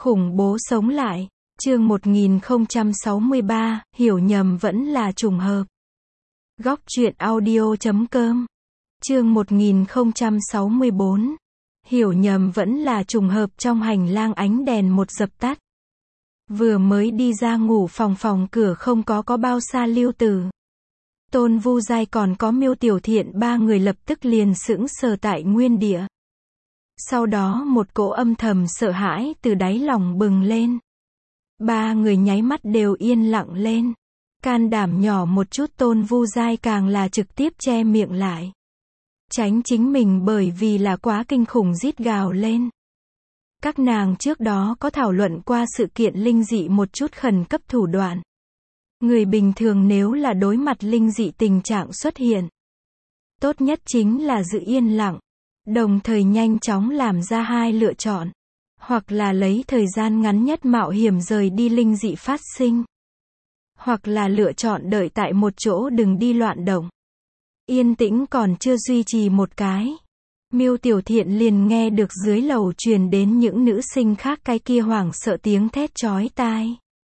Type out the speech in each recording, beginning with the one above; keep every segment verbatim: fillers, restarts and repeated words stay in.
Khủng bố sống lại. Chương một nghìn không trăm sáu mươi ba, hiểu nhầm vẫn là trùng hợp. Góc truyện audio chấm com. Chương một nghìn không trăm sáu mươi bốn. Hiểu nhầm vẫn là trùng hợp. Trong hành lang ánh đèn một dập tắt. Vừa mới đi ra ngủ phòng phòng cửa không có có bao xa Lưu Tử, Tôn Vu Giai còn có Miêu Tiểu Thiện ba người lập tức liền sững sờ tại nguyên địa. Sau đó một cỗ âm thầm sợ hãi từ đáy lòng bừng lên. Ba người nháy mắt đều yên lặng lên. Can đảm nhỏ một chút Tôn Vu Giai càng là trực tiếp che miệng lại. Tránh chính mình bởi vì là quá kinh khủng rít gào lên. Các nàng trước đó có thảo luận qua sự kiện linh dị một chút khẩn cấp thủ đoạn. Người bình thường nếu là đối mặt linh dị tình trạng xuất hiện, tốt nhất chính là giữ yên lặng, đồng thời nhanh chóng làm ra hai lựa chọn. Hoặc là lấy thời gian ngắn nhất mạo hiểm rời đi linh dị phát sinh. Hoặc là lựa chọn đợi tại một chỗ đừng đi loạn động. Yên tĩnh còn chưa duy trì một cái. Miêu Tiểu Thiện liền nghe được dưới lầu truyền đến những nữ sinh khác cái kia hoảng sợ tiếng thét chói tai.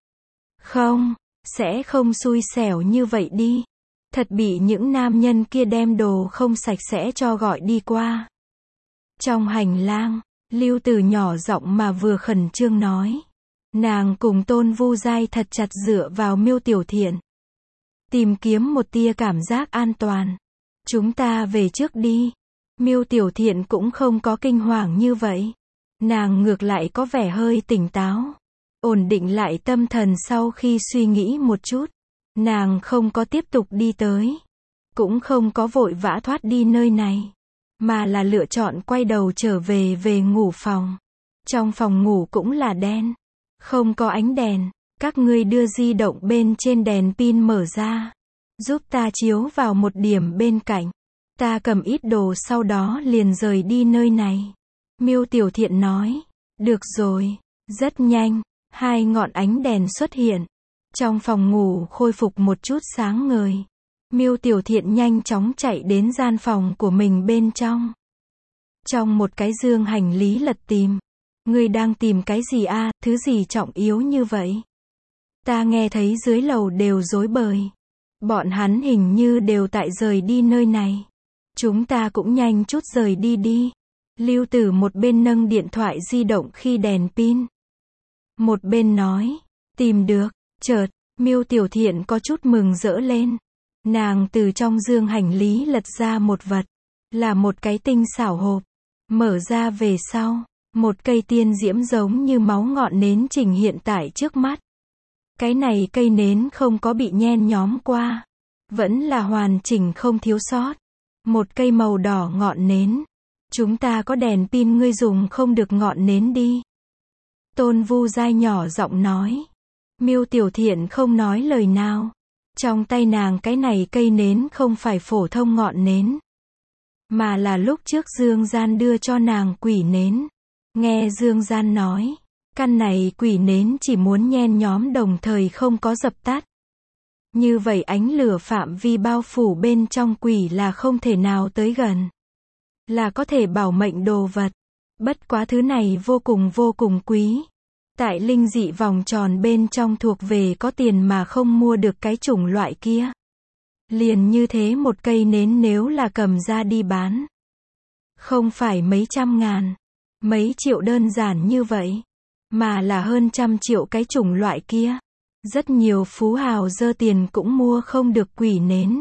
Không, sẽ không xui xẻo như vậy đi. Thật bị những nam nhân kia đem đồ không sạch sẽ cho gọi đi qua. Trong hành lang, Lưu Tử nhỏ giọng mà vừa khẩn trương nói. Nàng cùng Tôn Vu Giai thật chặt dựa vào Miêu Tiểu Thiện. Tìm kiếm một tia cảm giác an toàn. Chúng ta về trước đi. Miêu Tiểu Thiện cũng không có kinh hoàng như vậy. Nàng ngược lại có vẻ hơi tỉnh táo. Ổn định lại tâm thần sau khi suy nghĩ một chút. Nàng không có tiếp tục đi tới. Cũng không có vội vã thoát đi nơi này. Mà là lựa chọn quay đầu trở về về ngủ phòng. Trong phòng ngủ cũng là đen. Không có ánh đèn. Các ngươi đưa di động bên trên đèn pin mở ra. Giúp ta chiếu vào một điểm bên cạnh. Ta cầm ít đồ sau đó liền rời đi nơi này. Miêu Tiểu Thiện nói. Được rồi. Rất nhanh. Hai ngọn ánh đèn xuất hiện. Trong phòng ngủ khôi phục một chút sáng ngời. Miêu Tiểu Thiện nhanh chóng chạy đến gian phòng của mình bên trong. Trong một cái dương hành lý lật tìm. Ngươi đang tìm cái gì a? À, thứ gì trọng yếu như vậy? Ta nghe thấy dưới lầu đều rối bời. Bọn hắn hình như đều tại rời đi nơi này. Chúng ta cũng nhanh chút rời đi đi. Lưu Tử một bên nâng điện thoại di động khi đèn pin. Một bên nói. Tìm được. Chợt, Miêu Tiểu Thiện có chút mừng rỡ lên. Nàng từ trong dương hành lý lật ra một vật. Là một cái tinh xảo hộp. Mở ra về sau. Một cây tiên diễm giống như máu ngọn nến trình hiện tại trước mắt. Cái này cây nến không có bị nhen nhóm qua. Vẫn là hoàn chỉnh không thiếu sót. Một cây màu đỏ ngọn nến. Chúng ta có đèn pin ngươi dùng không được ngọn nến đi. Tôn Vu Giai nhỏ giọng nói. Miêu Tiểu Thiện không nói lời nào. Trong tay nàng cái này cây nến không phải phổ thông ngọn nến. Mà là lúc trước Dương Gian đưa cho nàng quỷ nến. Nghe Dương Gian nói. Căn này quỷ nến chỉ muốn nhen nhóm đồng thời không có dập tắt. Như vậy ánh lửa phạm vi bao phủ bên trong quỷ là không thể nào tới gần. Là có thể bảo mệnh đồ vật. Bất quá thứ này vô cùng vô cùng quý. Tại linh dị vòng tròn bên trong thuộc về có tiền mà không mua được cái chủng loại kia. Liền như thế một cây nến nếu là cầm ra đi bán. Không phải mấy trăm ngàn, mấy triệu đơn giản như vậy. Mà là hơn trăm triệu cái chủng loại kia. Rất nhiều phú hào dơ tiền cũng mua không được quỷ nến.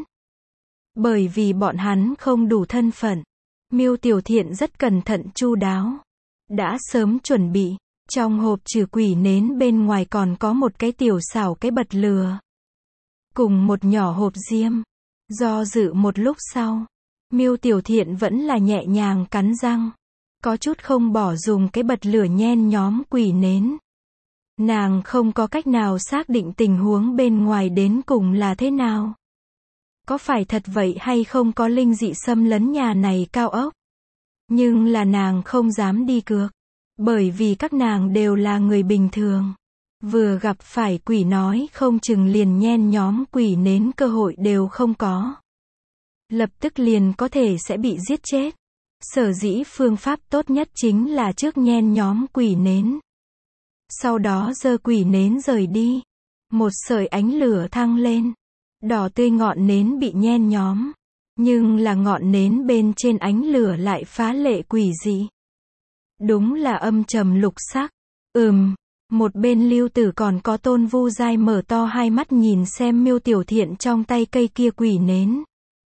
Bởi vì bọn hắn không đủ thân phận. Miêu Tiểu Thiện rất cẩn thận chu đáo. Đã sớm chuẩn bị. Trong hộp trừ quỷ nến bên ngoài còn có một cái tiểu xảo cái bật lửa. Cùng một nhỏ hộp diêm. Do dự một lúc sau. Miêu Tiểu Thiện vẫn là nhẹ nhàng cắn răng. Có chút không bỏ dùng cái bật lửa nhen nhóm quỷ nến. Nàng không có cách nào xác định tình huống bên ngoài đến cùng là thế nào. Có phải thật vậy hay không có linh dị xâm lấn nhà này cao ốc. Nhưng là nàng không dám đi cược. Bởi vì các nàng đều là người bình thường. Vừa gặp phải quỷ nói không chừng liền nhen nhóm quỷ nến cơ hội đều không có. Lập tức liền có thể sẽ bị giết chết. Sở dĩ phương pháp tốt nhất chính là trước nhen nhóm quỷ nến. Sau đó giơ quỷ nến rời đi. Một sợi ánh lửa thăng lên. Đỏ tươi ngọn nến bị nhen nhóm. Nhưng là ngọn nến bên trên ánh lửa lại phá lệ quỷ dị. Đúng là âm trầm lục sắc. Ừm. Một bên Lưu Tử còn có Tôn Vu Giai mở to hai mắt nhìn xem Miêu Tiểu Thiện trong tay cây kia quỷ nến.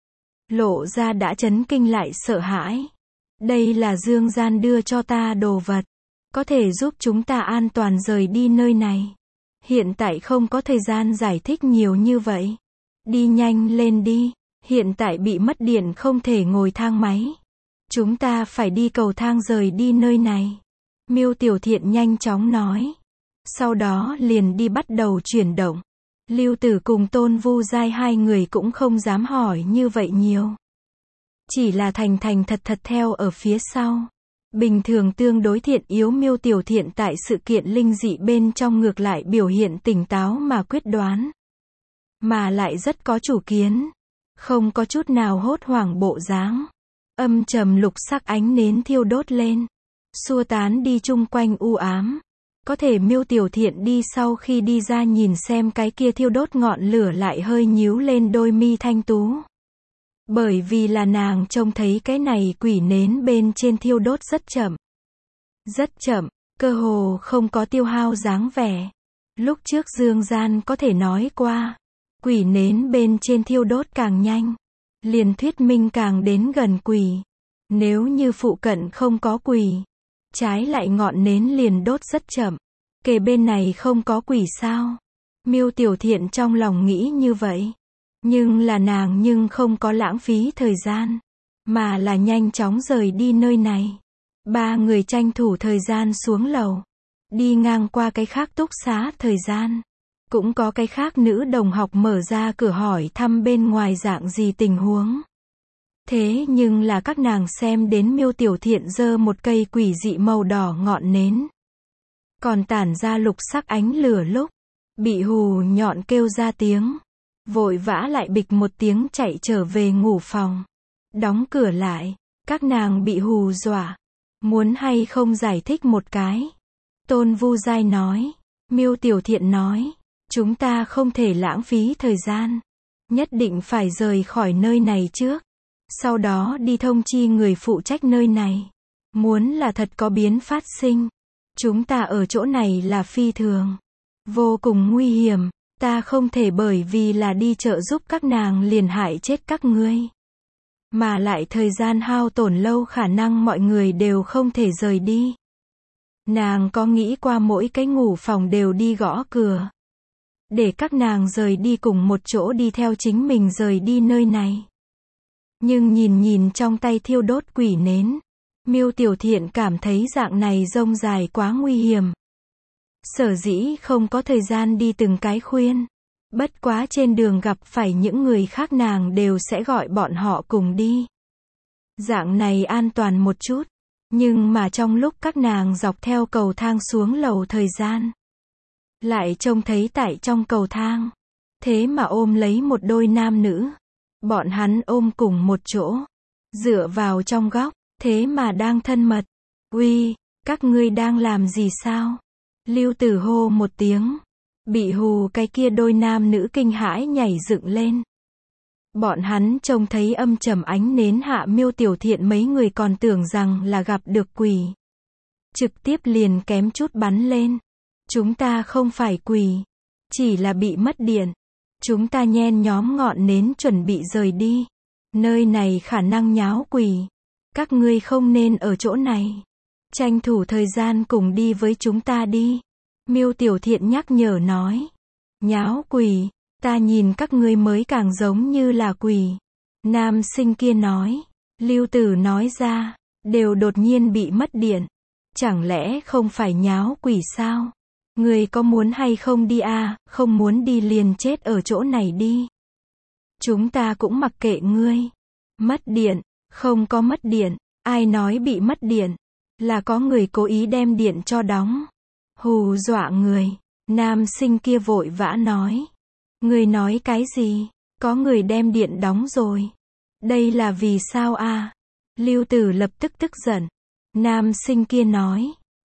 Lộ ra đã chấn kinh lại sợ hãi. Đây là Dương Gian đưa cho ta đồ vật. Có thể giúp chúng ta an toàn rời đi nơi này. Hiện tại không có thời gian giải thích nhiều như vậy. Đi nhanh lên đi. Hiện tại bị mất điện không thể ngồi thang máy. Chúng ta phải đi cầu thang rời đi nơi này. Miêu Tiểu Thiện nhanh chóng nói. Sau đó liền đi bắt đầu chuyển động. Lưu Tử cùng Tôn Vu Giai hai người cũng không dám hỏi như vậy nhiều. Chỉ là thành thành thật thật theo ở phía sau. Bình thường tương đối thiện yếu Miêu Tiểu Thiện tại sự kiện linh dị bên trong ngược lại biểu hiện tỉnh táo mà quyết đoán. Mà lại rất có chủ kiến. Không có chút nào hốt hoảng bộ dáng. Âm trầm lục sắc ánh nến thiêu đốt lên. Xua tán đi chung quanh u ám. Có thể Miêu Tiểu Thiện đi sau khi đi ra nhìn xem cái kia thiêu đốt ngọn lửa lại hơi nhíu lên đôi mi thanh tú. Bởi vì là nàng trông thấy cái này quỷ nến bên trên thiêu đốt rất chậm. Rất chậm, cơ hồ không có tiêu hao dáng vẻ. Lúc trước Dương Gian có thể nói qua, quỷ nến bên trên thiêu đốt càng nhanh, liền thuyết minh càng đến gần quỷ. Nếu như phụ cận không có quỷ, trái lại ngọn nến liền đốt rất chậm. Kề bên này không có quỷ sao? Miêu Tiểu Thiện trong lòng nghĩ như vậy. Nhưng là nàng nhưng không có lãng phí thời gian. Mà là nhanh chóng rời đi nơi này. Ba người tranh thủ thời gian xuống lầu. Đi ngang qua cái khác túc xá thời gian. Cũng có cái khác nữ đồng học mở ra cửa hỏi thăm bên ngoài dạng gì tình huống. Thế nhưng là các nàng xem đến Miêu Tiểu Thiện giơ một cây quỷ dị màu đỏ ngọn nến. Còn tản ra lục sắc ánh lửa lúc. Bị hù nhọn kêu ra tiếng. Vội vã lại bịch một tiếng chạy trở về ngủ phòng. Đóng cửa lại. Các nàng bị hù dọa. Muốn hay không giải thích một cái. Tôn Vu Giai nói. Miêu Tiểu Thiện nói. Chúng ta không thể lãng phí thời gian. Nhất định phải rời khỏi nơi này trước. Sau đó đi thông chi người phụ trách nơi này. Muốn là thật có biến phát sinh. Chúng ta ở chỗ này là phi thường. Vô cùng nguy hiểm. Ta không thể bởi vì là đi trợ giúp các nàng liền hại chết các ngươi. Mà lại thời gian hao tổn lâu khả năng mọi người đều không thể rời đi. Nàng có nghĩ qua mỗi cái ngủ phòng đều đi gõ cửa. Để các nàng rời đi cùng một chỗ đi theo chính mình rời đi nơi này. Nhưng nhìn nhìn trong tay thiêu đốt quỷ nến. Miêu Tiểu Thiện cảm thấy dạng này rông dài quá nguy hiểm. Sở dĩ không có thời gian đi từng cái khuyên. Bất quá trên đường gặp phải những người khác nàng đều sẽ gọi bọn họ cùng đi. Dạng này an toàn một chút. Nhưng mà trong lúc các nàng dọc theo cầu thang xuống lầu thời gian. Lại trông thấy tại trong cầu thang. Thế mà ôm lấy một đôi nam nữ. Bọn hắn ôm cùng một chỗ. Dựa vào trong góc. Thế mà đang thân mật. Uy, các ngươi đang làm gì sao? Lưu Tử hô một tiếng. Bị hù cái kia đôi nam nữ kinh hãi nhảy dựng lên. Bọn hắn trông thấy âm trầm ánh nến hạ Miêu Tiểu Thiện mấy người còn tưởng rằng là gặp được quỷ. Trực tiếp liền kém chút bắn lên. Chúng ta không phải quỷ. Chỉ là bị mất điện. Chúng ta nhen nhóm ngọn nến chuẩn bị rời đi. Nơi này khả năng nháo quỷ. Các ngươi không nên ở chỗ này. Tranh thủ thời gian cùng đi với chúng ta đi. Miêu Tiểu Thiện nhắc nhở nói. Nháo quỷ, ta nhìn các ngươi mới càng giống như là quỷ. Nam sinh kia nói. Lưu Tử nói ra. Đều đột nhiên bị mất điện. Chẳng lẽ không phải nháo quỷ sao? Ngươi có muốn hay không đi à, không muốn đi liền chết ở chỗ này đi. Chúng ta cũng mặc kệ ngươi. Mất điện, không có mất điện, ai nói bị mất điện? Là có người cố ý đem điện cho đóng. Hù dọa người. Nam sinh kia vội vã nói. Người nói cái gì? Có người đem điện đóng rồi. Đây là vì sao à? Lưu Tử lập tức tức giận. Nam sinh kia nói.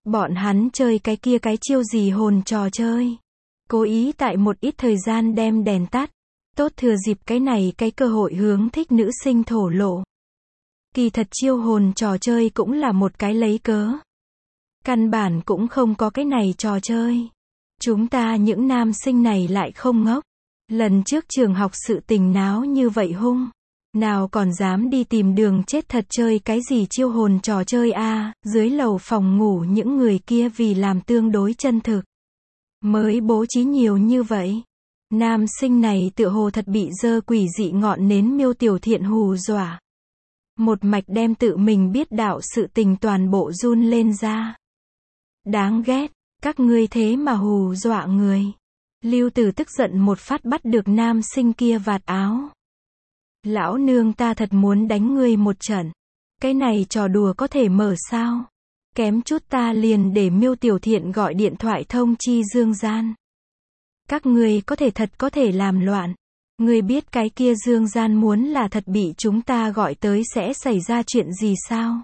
Bọn hắn chơi cái kia cái chiêu gì hồn trò chơi. Cố ý tại một ít thời gian đem đèn tắt. Tốt thừa dịp cái này cái cơ hội hướng thích nữ sinh thổ lộ. Kỳ thật chiêu hồn trò chơi cũng là một cái lấy cớ. Căn bản cũng không có cái này trò chơi. Chúng ta những nam sinh này lại không ngốc. Lần trước trường học sự tình náo như vậy hung. Nào còn dám đi tìm đường chết thật chơi cái gì chiêu hồn trò chơi a à, dưới lầu phòng ngủ những người kia vì làm tương đối chân thực. Mới bố trí nhiều như vậy. Nam sinh này tựa hồ thật bị dơ quỷ dị ngọn nến Miêu Tiểu Thiện hù dọa. Một mạch đem tự mình biết đạo sự tình toàn bộ run lên ra. Đáng ghét, các ngươi thế mà hù dọa người. Lưu Tử tức giận một phát bắt được nam sinh kia vạt áo. Lão nương ta thật muốn đánh ngươi một trận. Cái này trò đùa có thể mở sao? Kém chút ta liền để Miêu Tiểu Thiện gọi điện thoại thông chi Dương Gian. Các ngươi có thể thật có thể làm loạn. Ngươi biết cái kia Dương Gian muốn là thật bị chúng ta gọi tới sẽ xảy ra chuyện gì sao?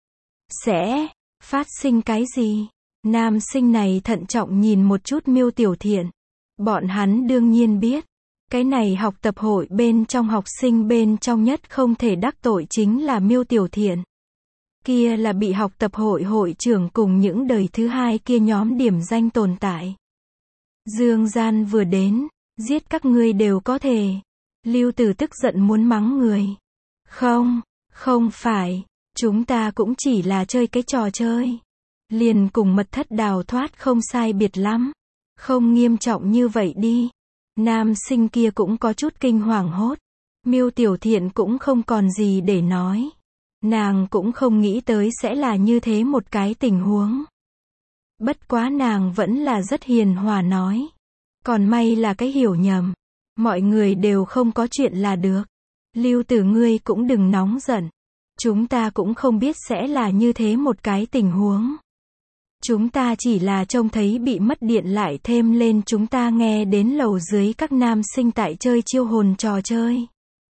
Sẽ phát sinh cái gì? Nam sinh này thận trọng nhìn một chút Miêu Tiểu Thiện. Bọn hắn đương nhiên biết. Cái này học tập hội bên trong học sinh bên trong nhất không thể đắc tội chính là Miêu Tiểu Thiện. Kia là bị học tập hội hội trưởng cùng những đời thứ hai kia nhóm điểm danh tồn tại. Dương Gian vừa đến, giết các ngươi đều có thể. Lưu Tử tức giận muốn mắng người. Không, không phải, chúng ta cũng chỉ là chơi cái trò chơi. Liền cùng mật thất đào thoát không sai biệt lắm. Không nghiêm trọng như vậy đi. Nam sinh kia cũng có chút kinh hoàng hốt. Miêu Tiểu Thiện cũng không còn gì để nói. Nàng cũng không nghĩ tới sẽ là như thế một cái tình huống. Bất quá nàng vẫn là rất hiền hòa nói. Còn may là cái hiểu nhầm. Mọi người đều không có chuyện là được. Lưu Tử ngươi cũng đừng nóng giận. Chúng ta cũng không biết sẽ là như thế một cái tình huống. Chúng ta chỉ là trông thấy bị mất điện lại thêm lên chúng ta nghe đến lầu dưới các nam sinh tại chơi chiêu hồn trò chơi.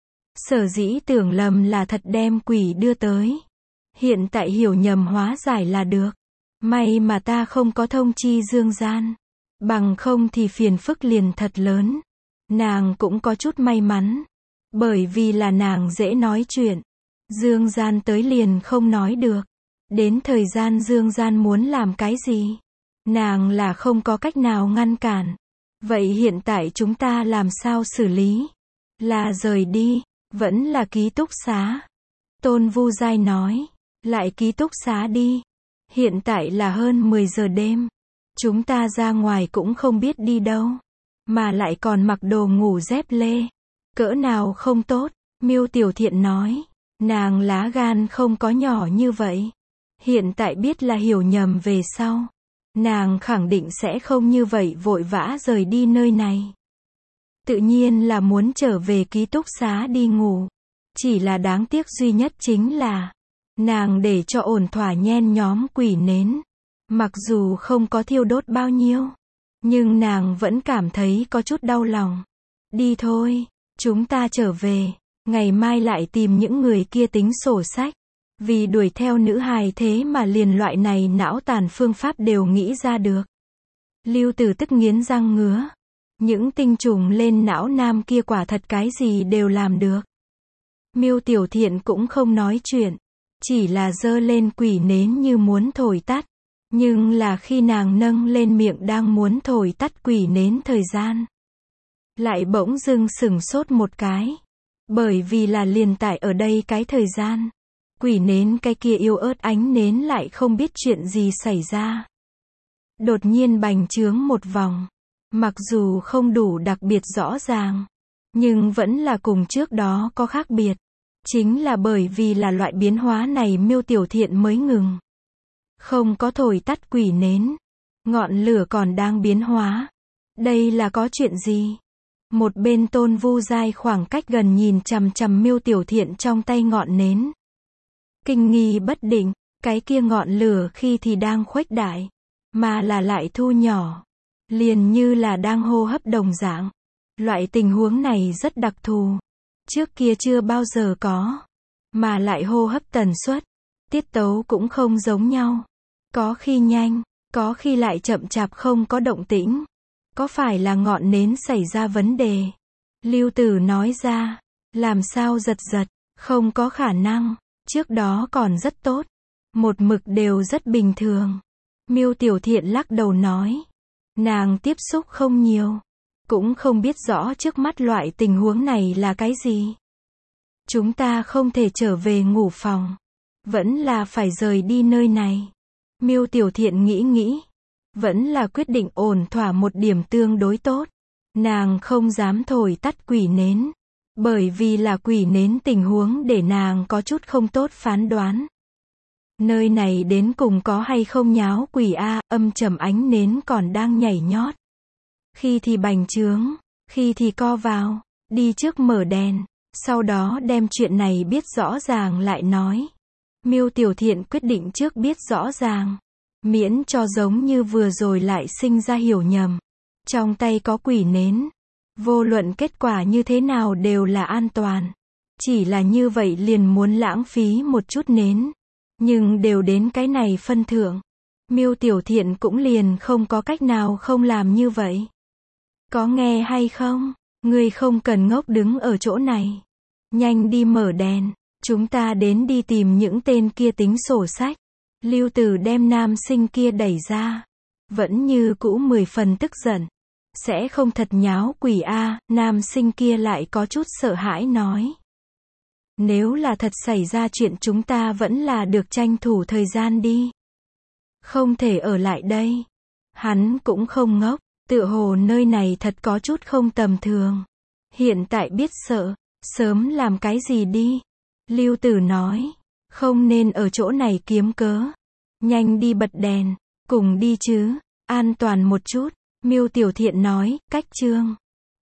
Sở dĩ tưởng lầm là thật đem quỷ đưa tới. Hiện tại hiểu nhầm hóa giải là được. May mà ta không có thông chi Dương Gian. Bằng không thì phiền phức liền thật lớn. Nàng cũng có chút may mắn. Bởi vì là nàng dễ nói chuyện. Dương Gian tới liền không nói được. Đến thời gian Dương Gian muốn làm cái gì? Nàng là không có cách nào ngăn cản. Vậy hiện tại chúng ta làm sao xử lý? Là rời đi, vẫn là ký túc xá. Tôn Vu Giai nói, lại ký túc xá đi. Hiện tại là hơn mười giờ đêm. Chúng ta ra ngoài cũng không biết đi đâu. Mà lại còn mặc đồ ngủ dép lê. Cỡ nào không tốt, Miêu Tiểu Thiện nói. Nàng lá gan không có nhỏ như vậy. Hiện tại biết là hiểu nhầm về sau. Nàng khẳng định sẽ không như vậy vội vã rời đi nơi này. Tự nhiên là muốn trở về ký túc xá đi ngủ. Chỉ là đáng tiếc duy nhất chính là nàng để cho ổn thỏa nhen nhóm quỷ nến. Mặc dù không có thiêu đốt bao nhiêu. Nhưng nàng vẫn cảm thấy có chút đau lòng. Đi thôi, chúng ta trở về. Ngày mai lại tìm những người kia tính sổ sách. Vì đuổi theo nữ hài thế mà liền loại này não tàn phương pháp đều nghĩ ra được. Lưu Tử tức nghiến răng ngứa. Những tinh trùng lên não nam kia quả thật cái gì đều làm được. Miêu Tiểu Thiện cũng không nói chuyện. Chỉ là giơ lên quỷ nến như muốn thổi tắt. Nhưng là khi nàng nâng lên miệng đang muốn thổi tắt quỷ nến thời gian. Lại bỗng dưng sửng sốt một cái. Bởi vì là liền tại ở đây cái thời gian. Quỷ nến cái kia yêu ớt ánh nến lại không biết chuyện gì xảy ra. Đột nhiên bành trướng một vòng. Mặc dù không đủ đặc biệt rõ ràng. Nhưng vẫn là cùng trước đó có khác biệt. Chính là bởi vì là loại biến hóa này Miêu Tiểu Thiện mới ngừng. Không có thổi tắt quỷ nến. Ngọn lửa còn đang biến hóa. Đây là có chuyện gì? Một bên Tôn Vu Giai khoảng cách gần nhìn chằm chằm Miêu Tiểu Thiện trong tay ngọn nến. Kinh nghi bất định, cái kia ngọn lửa khi thì đang khuếch đại, mà là lại thu nhỏ. Liền như là đang hô hấp đồng dạng. Loại tình huống này rất đặc thù. Trước kia chưa bao giờ có. Mà lại hô hấp tần suất, tiết tấu cũng không giống nhau. Có khi nhanh, có khi lại chậm chạp không có động tĩnh. Có phải là ngọn nến xảy ra vấn đề? Lưu Tử nói ra. Làm sao giật giật? Không có khả năng. Trước đó còn rất tốt. Một mực đều rất bình thường. Miêu Tiểu Thiện lắc đầu nói. Nàng tiếp xúc không nhiều. Cũng không biết rõ trước mắt loại tình huống này là cái gì. Chúng ta không thể trở về ngủ phòng. Vẫn là phải rời đi nơi này. Miêu Tiểu Thiện nghĩ nghĩ. Vẫn là quyết định ổn thỏa một điểm tương đối tốt. Nàng không dám thổi tắt quỷ nến. Bởi vì là quỷ nến tình huống để nàng có chút không tốt phán đoán. Nơi này đến cùng có hay không nháo quỷ a, âm trầm ánh nến còn đang nhảy nhót. Khi thì bành trướng, khi thì co vào, đi trước mở đèn, sau đó đem chuyện này biết rõ ràng lại nói. Miêu Tiểu Thiện quyết định trước biết rõ ràng, miễn cho giống như vừa rồi lại sinh ra hiểu nhầm. Trong tay có quỷ nến, vô luận kết quả như thế nào đều là an toàn. Chỉ là như vậy liền muốn lãng phí một chút nến. Nhưng đều đến cái này phân thượng. Miêu Tiểu Thiện cũng liền không có cách nào không làm như vậy. Có nghe hay không? Ngươi không cần ngốc đứng ở chỗ này. Nhanh đi mở đèn. Chúng ta đến đi tìm những tên kia tính sổ sách. Lưu Tử đem nam sinh kia đẩy ra. Vẫn như cũ mười phần tức giận. Sẽ không thật nháo quỷ a, nam sinh kia lại có chút sợ hãi nói. Nếu là thật xảy ra chuyện chúng ta vẫn là được tranh thủ thời gian đi. Không thể ở lại đây. Hắn cũng không ngốc, tựa hồ nơi này thật có chút không tầm thường. Hiện tại biết sợ, sớm làm cái gì đi. Lưu Tử nói, không nên ở chỗ này kiếm cớ. Nhanh đi bật đèn, cùng đi chứ, an toàn một chút. Miêu Tiểu Thiện nói, cách chương.